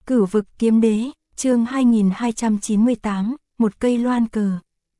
Cửu vực kiếm đế, chương 2298, một cây loan cờ.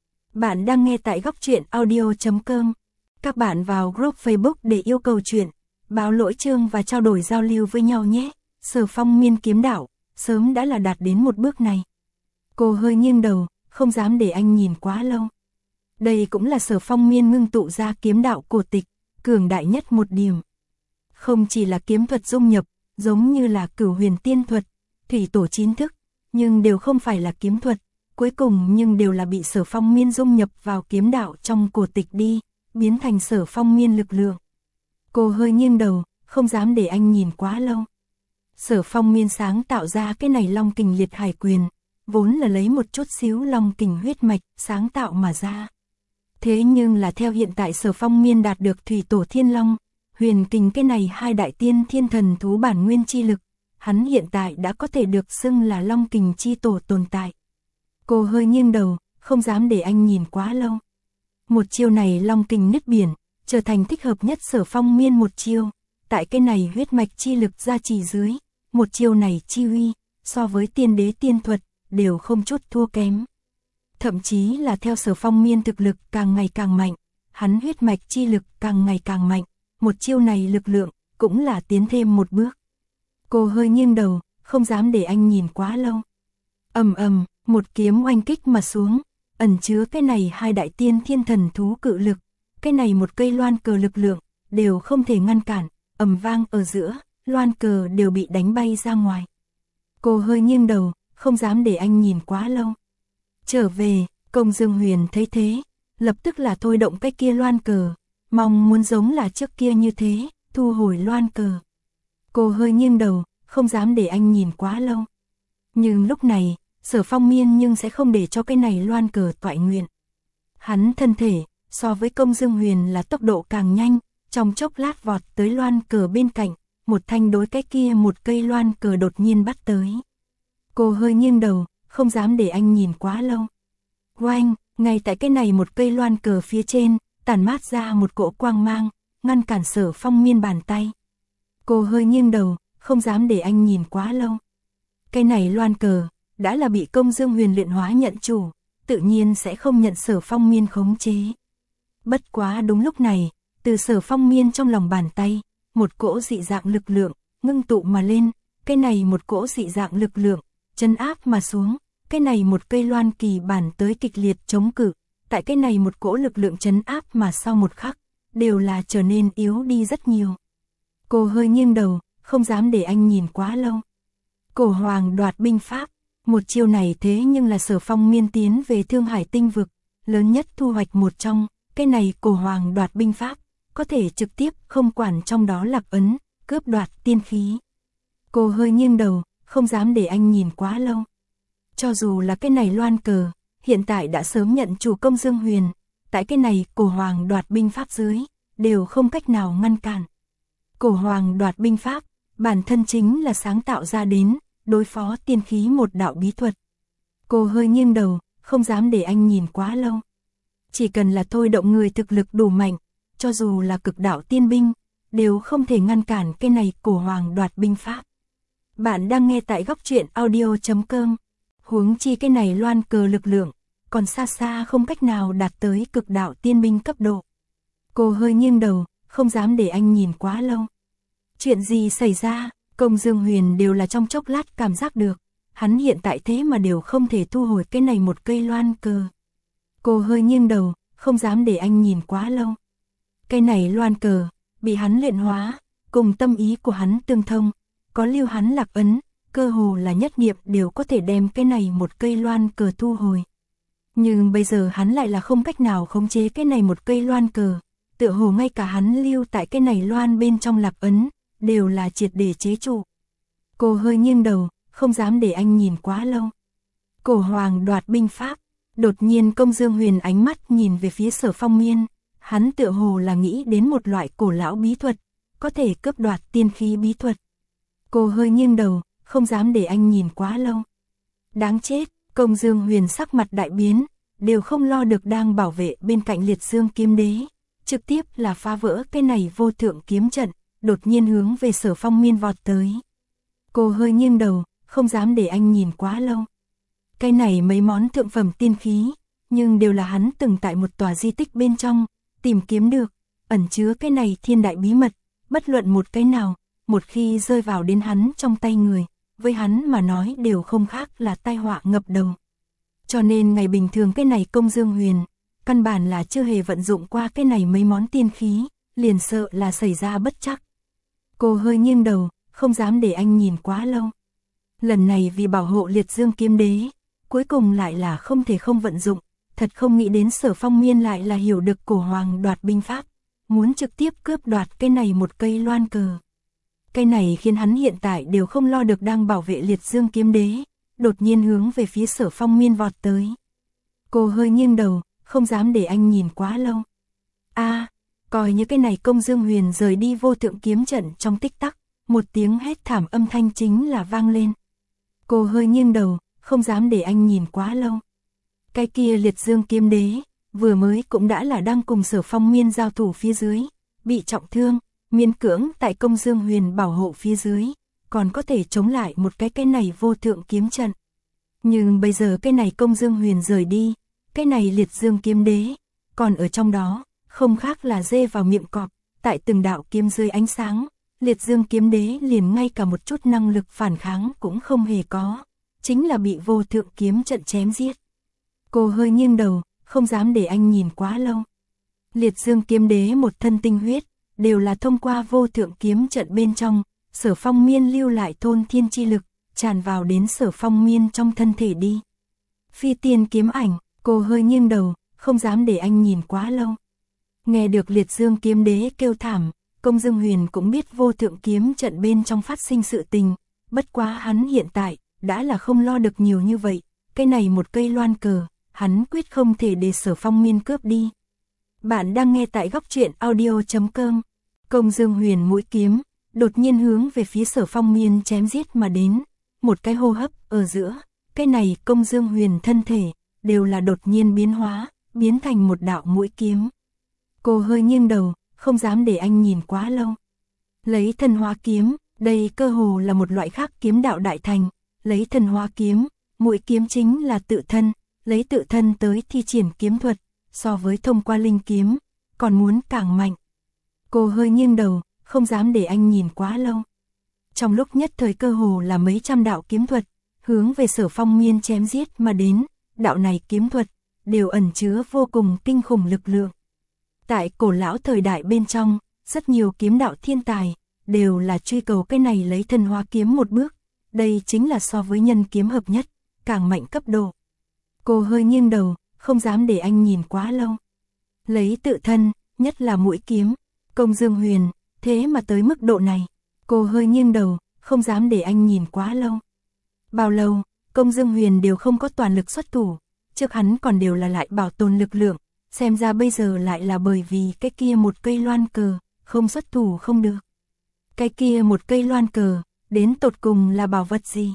Bạn đang nghe tại góc truyện audio.com. Các bạn vào group Facebook để yêu cầu chuyện, báo lỗi chương và trao đổi giao lưu với nhau nhé. Sở Phong miên kiếm đạo, sớm đã là đạt đến một bước này. Cô hơi nghiêng đầu, không dám để anh nhìn quá lâu. Đây cũng là Sở Phong miên ngưng tụ ra kiếm đạo cổ tịch, cường đại nhất một điểm. Không chỉ là kiếm thuật dung nhập, giống như là Cửu huyền tiên thuật, thủy tổ 9 thức, nhưng đều không phải là kiếm thuật, cuối cùng nhưng đều là bị Sở Phong miên dung nhập vào kiếm đạo trong cổ tịch đi, biến thành Sở Phong miên lực lượng. Cô hơi nghiêng đầu, không dám để anh nhìn quá lâu. Sở Phong miên sáng tạo ra cái này Long Kình Liệt Hải Quyền, vốn là lấy một chút xíu Long Kình huyết mạch sáng tạo mà ra. Thế nhưng là theo hiện tại Sở Phong miên đạt được thủy tổ thiên long, huyền kình cái này hai đại tiên thiên thần thú bản nguyên chi lực, hắn hiện tại đã có thể được xưng là Long Kình chi tổ tồn tại. Cô hơi nghiêng đầu, không dám để anh nhìn quá lâu. Một chiêu này Long Kình nứt biển, trở thành thích hợp nhất Sở Phong miên một chiêu, tại cái này huyết mạch chi lực gia trì dưới, một chiêu này chi uy, so với tiên đế tiên thuật, đều không chút thua kém. Thậm chí là theo Sở Phong miên thực lực càng ngày càng mạnh, hắn huyết mạch chi lực càng ngày càng mạnh, một chiêu này lực lượng, cũng là tiến thêm một bước. Cô hơi nghiêng đầu, không dám để anh nhìn quá lâu. Ầm ầm, một kiếm oanh kích mà xuống, ẩn chứa cái này hai đại tiên thiên thần thú cự lực, cái này một cây loan cờ lực lượng, đều không thể ngăn cản, ầm vang ở giữa, loan cờ đều bị đánh bay ra ngoài. Cô hơi nghiêng đầu, không dám để anh nhìn quá lâu. Trở về, Công Dương Huyền thấy thế, lập tức là thôi động cái kia loan cờ, mong muốn giống là trước kia như thế, thu hồi loan cờ. Cô hơi nghiêng đầu, không dám để anh nhìn quá lâu. Nhưng lúc này, Sở Phong miên nhưng sẽ không để cho cái này loan cờ toại nguyện. Hắn thân thể, so với Công Dương Huyền là tốc độ càng nhanh, trong chốc lát vọt tới loan cờ bên cạnh, một thanh đối cái kia một cây loan cờ đột nhiên bắt tới. Cô hơi nghiêng đầu, không dám để anh nhìn quá lâu. Oanh, ngay tại cái này một cây loan cờ phía trên, tản mát ra một cỗ quang mang, ngăn cản Sở Phong miên bàn tay. Cô hơi nghiêng đầu, không dám để anh nhìn quá lâu. Cái này loan cờ, đã là bị Công Dương Huyền luyện hóa nhận chủ, tự nhiên sẽ không nhận Sở Phong miên khống chế. Bất quá đúng lúc này, từ Sở Phong miên trong lòng bàn tay, một cỗ dị dạng lực lượng, ngưng tụ mà lên, cái này một cỗ dị dạng lực lượng, trấn áp mà xuống, cái này một cây loan kỳ bản tới kịch liệt chống cự, tại cái này một cỗ lực lượng trấn áp mà sau một khắc, đều là trở nên yếu đi rất nhiều. Cô hơi nghiêng đầu, không dám để anh nhìn quá lâu. Cổ Hoàng đoạt binh pháp, một chiêu này thế nhưng là Sở Phong miên tiến về Thương Hải tinh vực, lớn nhất thu hoạch một trong, cái này Cổ Hoàng đoạt binh pháp, có thể trực tiếp không quản trong đó lạc ấn, cướp đoạt tiên khí. Cô hơi nghiêng đầu, không dám để anh nhìn quá lâu. Cho dù là cái này loan cờ, hiện tại đã sớm nhận chủ Công Dương Huyền, tại cái này Cổ Hoàng đoạt binh pháp dưới, đều không cách nào ngăn cản. Cổ Hoàng đoạt binh pháp, bản thân chính là sáng tạo ra đến, đối phó tiên khí một đạo bí thuật. Cô hơi nghiêng đầu, không dám để anh nhìn quá lâu. Chỉ cần là thôi động người thực lực đủ mạnh, cho dù là cực đạo tiên binh, đều không thể ngăn cản cái này Cổ Hoàng đoạt binh pháp. Bạn đang nghe tại góc truyện audio.com. Huống chi cái này loan cờ lực lượng, còn xa xa không cách nào đạt tới cực đạo tiên binh cấp độ. Cô hơi nghiêng đầu, không dám để anh nhìn quá lâu. Chuyện gì xảy ra, Công Dương Huyền đều là trong chốc lát cảm giác được, hắn hiện tại thế mà đều không thể thu hồi cái này một cây loan cờ. Cô hơi nghiêng đầu, không dám để anh nhìn quá lâu. Cái này loan cờ, bị hắn luyện hóa, cùng tâm ý của hắn tương thông, có lưu hắn lạc ấn, cơ hồ là nhất niệm đều có thể đem cái này một cây loan cờ thu hồi. Nhưng bây giờ hắn lại là không cách nào khống chế cái này một cây loan cờ, tựa hồ ngay cả hắn lưu tại cái này loan bên trong lạc ấn, đều là triệt để chế trụ. Cô hơi nghiêng đầu, không dám để anh nhìn quá lâu. Cổ Hoàng đoạt binh pháp, đột nhiên Công Dương Huyền ánh mắt nhìn về phía Sở Phong miên, hắn tựa hồ là nghĩ đến một loại cổ lão bí thuật, có thể cướp đoạt tiên khí bí thuật. Cô hơi nghiêng đầu, không dám để anh nhìn quá lâu. Đáng chết, Công Dương Huyền sắc mặt đại biến, đều không lo được đang bảo vệ bên cạnh Liệt Dương kiếm đế, trực tiếp là phá vỡ cái này vô thượng kiếm trận, đột nhiên hướng về Sở Phong miên vọt tới. Cô hơi nghiêng đầu, không dám để anh nhìn quá lâu. Cái này mấy món thượng phẩm tiên khí, nhưng đều là hắn từng tại một tòa di tích bên trong tìm kiếm được, ẩn chứa cái này thiên đại bí mật, bất luận một cái nào, một khi rơi vào đến hắn trong tay người, với hắn mà nói đều không khác là tai họa ngập đầu. Cho nên ngày bình thường cái này Công Dương Huyền, căn bản là chưa hề vận dụng qua cái này mấy món tiên khí, liền sợ là xảy ra bất trắc. Cô hơi nghiêng đầu, không dám để anh nhìn quá lâu. Lần này vì bảo hộ Liệt Dương Kiếm Đế, cuối cùng lại là không thể không vận dụng, thật không nghĩ đến Sở Phong Miên lại là hiểu được cổ hoàng đoạt binh pháp, muốn trực tiếp cướp đoạt cái này một cây loan cờ. Cái này khiến hắn hiện tại đều không lo được đang bảo vệ Liệt Dương Kiếm Đế, đột nhiên hướng về phía Sở Phong Miên vọt tới. Cô hơi nghiêng đầu, không dám để anh nhìn quá lâu. Coi như cái này Công Dương Huyền rời đi vô thượng kiếm trận trong tích tắc, một tiếng hét thảm âm thanh chính là vang lên. Cô hơi nghiêng đầu, không dám để anh nhìn quá lâu. Cái kia Liệt Dương Kiếm Đế, vừa mới cũng đã là đang cùng Sở Phong Miên giao thủ phía dưới, bị trọng thương, miễn cưỡng tại Công Dương Huyền bảo hộ phía dưới, còn có thể chống lại một cái này vô thượng kiếm trận. Nhưng bây giờ cái này Công Dương Huyền rời đi, cái này Liệt Dương Kiếm Đế, còn ở trong đó, không khác là dê vào miệng cọp, tại từng đạo kiếm dưới ánh sáng, Liệt Dương Kiếm Đế liền ngay cả một chút năng lực phản kháng cũng không hề có, chính là bị vô thượng kiếm trận chém giết. Cô hơi nghiêng đầu, không dám để anh nhìn quá lâu. Liệt Dương Kiếm Đế một thân tinh huyết, đều là thông qua vô thượng kiếm trận bên trong, Sở Phong Miên lưu lại thôn thiên chi lực, tràn vào đến Sở Phong Miên trong thân thể đi. Phi tiên kiếm ảnh, cô hơi nghiêng đầu, không dám để anh nhìn quá lâu. Nghe được Liệt Dương Kiếm Đế kêu thảm, Công Dương Huyền cũng biết vô thượng kiếm trận bên trong phát sinh sự tình, bất quá hắn hiện tại, đã là không lo được nhiều như vậy, cái này một cây loan cờ, hắn quyết không thể để Sở Phong Miên cướp đi. Bạn đang nghe tại góc truyện audio.com. Công Dương Huyền mũi kiếm, đột nhiên hướng về phía Sở Phong Miên chém giết mà đến, một cái hô hấp ở giữa, cái này Công Dương Huyền thân thể, đều là đột nhiên biến hóa, biến thành một đạo mũi kiếm. Cô hơi nghiêng đầu, không dám để anh nhìn quá lâu. Lấy thần hóa kiếm, đây cơ hồ là một loại khác kiếm đạo đại thành, lấy thần hóa kiếm, mũi kiếm chính là tự thân, lấy tự thân tới thi triển kiếm thuật, so với thông qua linh kiếm, còn muốn càng mạnh. Cô hơi nghiêng đầu, không dám để anh nhìn quá lâu. Trong lúc nhất thời cơ hồ là mấy trăm đạo kiếm thuật, hướng về Sở Phong Miên chém giết mà đến, đạo này kiếm thuật, đều ẩn chứa vô cùng kinh khủng lực lượng. Tại cổ lão thời đại bên trong, rất nhiều kiếm đạo thiên tài, đều là truy cầu cái này lấy thần hóa kiếm một bước, đây chính là so với nhân kiếm hợp nhất, càng mạnh cấp độ. Cô hơi nghiêng đầu, không dám để anh nhìn quá lâu. Lấy tự thân, nhất là mũi kiếm, Công Dương Huyền, thế mà tới mức độ này. Cô hơi nghiêng đầu, không dám để anh nhìn quá lâu. Bao lâu, Công Dương Huyền đều không có toàn lực xuất thủ, trước hắn còn đều là lại bảo tồn lực lượng, xem ra bây giờ lại là bởi vì cái kia một cây loan cờ, không xuất thủ không được. Cái kia một cây loan cờ, đến tột cùng là bảo vật gì?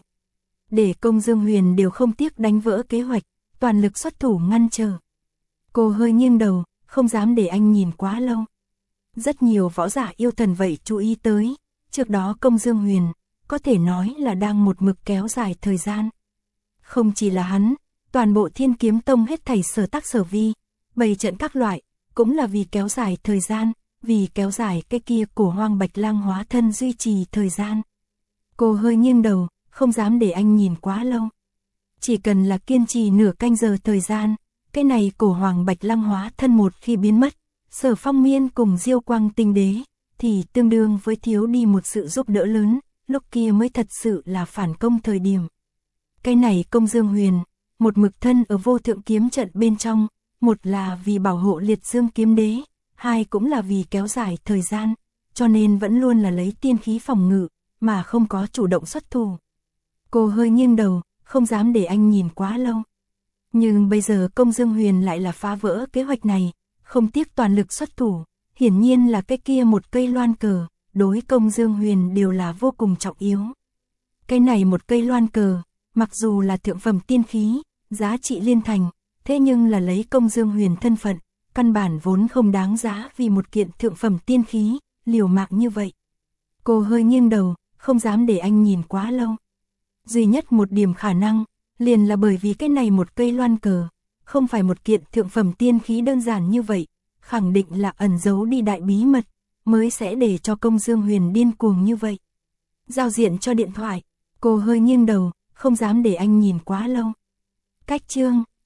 Để Công Dương Huyền đều không tiếc đánh vỡ kế hoạch, toàn lực xuất thủ ngăn trở. Cô hơi nghiêng đầu, không dám để anh nhìn quá lâu. Rất nhiều võ giả yêu thần vậy chú ý tới, trước đó Công Dương Huyền, có thể nói là đang một mực kéo dài thời gian. Không chỉ là hắn, toàn bộ Thiên Kiếm Tông hết thảy sở tác sở vi, bày trận các loại, cũng là vì kéo dài thời gian, vì kéo dài cái kia cổ hoang bạch lang hóa thân duy trì thời gian. Cô hơi nghiêng đầu, không dám để anh nhìn quá lâu. Chỉ cần là kiên trì nửa canh giờ thời gian, cái này cổ hoàng bạch lang hóa thân một khi biến mất, Sở Phong Miên cùng Diêu Quang Tinh Đế, thì tương đương với thiếu đi một sự giúp đỡ lớn, lúc kia mới thật sự là phản công thời điểm. Cái này Công Dương Huyền, một mực thân ở vô thượng kiếm trận bên trong, một là vì bảo hộ Liệt Dương Kiếm Đế, hai cũng là vì kéo dài thời gian, cho nên vẫn luôn là lấy tiên khí phòng ngự, mà không có chủ động xuất thủ. Cô hơi nghiêng đầu, không dám để anh nhìn quá lâu. Nhưng bây giờ Công Dương Huyền lại là phá vỡ kế hoạch này, không tiếc toàn lực xuất thủ, hiển nhiên là cái kia một cây loan cờ, đối Công Dương Huyền đều là vô cùng trọng yếu. Cái này một cây loan cờ, mặc dù là thượng phẩm tiên khí, giá trị liên thành, thế nhưng là lấy Công Dương Huyền thân phận, căn bản vốn không đáng giá vì một kiện thượng phẩm tiên khí, liều mạng như vậy. Cô hơi nghiêng đầu, không dám để anh nhìn quá lâu. Duy nhất một điểm khả năng, liền là bởi vì cái này một cây loan cờ, không phải một kiện thượng phẩm tiên khí đơn giản như vậy, khẳng định là ẩn giấu đi đại bí mật, mới sẽ để cho Công Dương Huyền điên cuồng như vậy. Giao diện cho điện thoại, cô hơi nghiêng đầu, không dám để anh nhìn quá lâu. Cách chương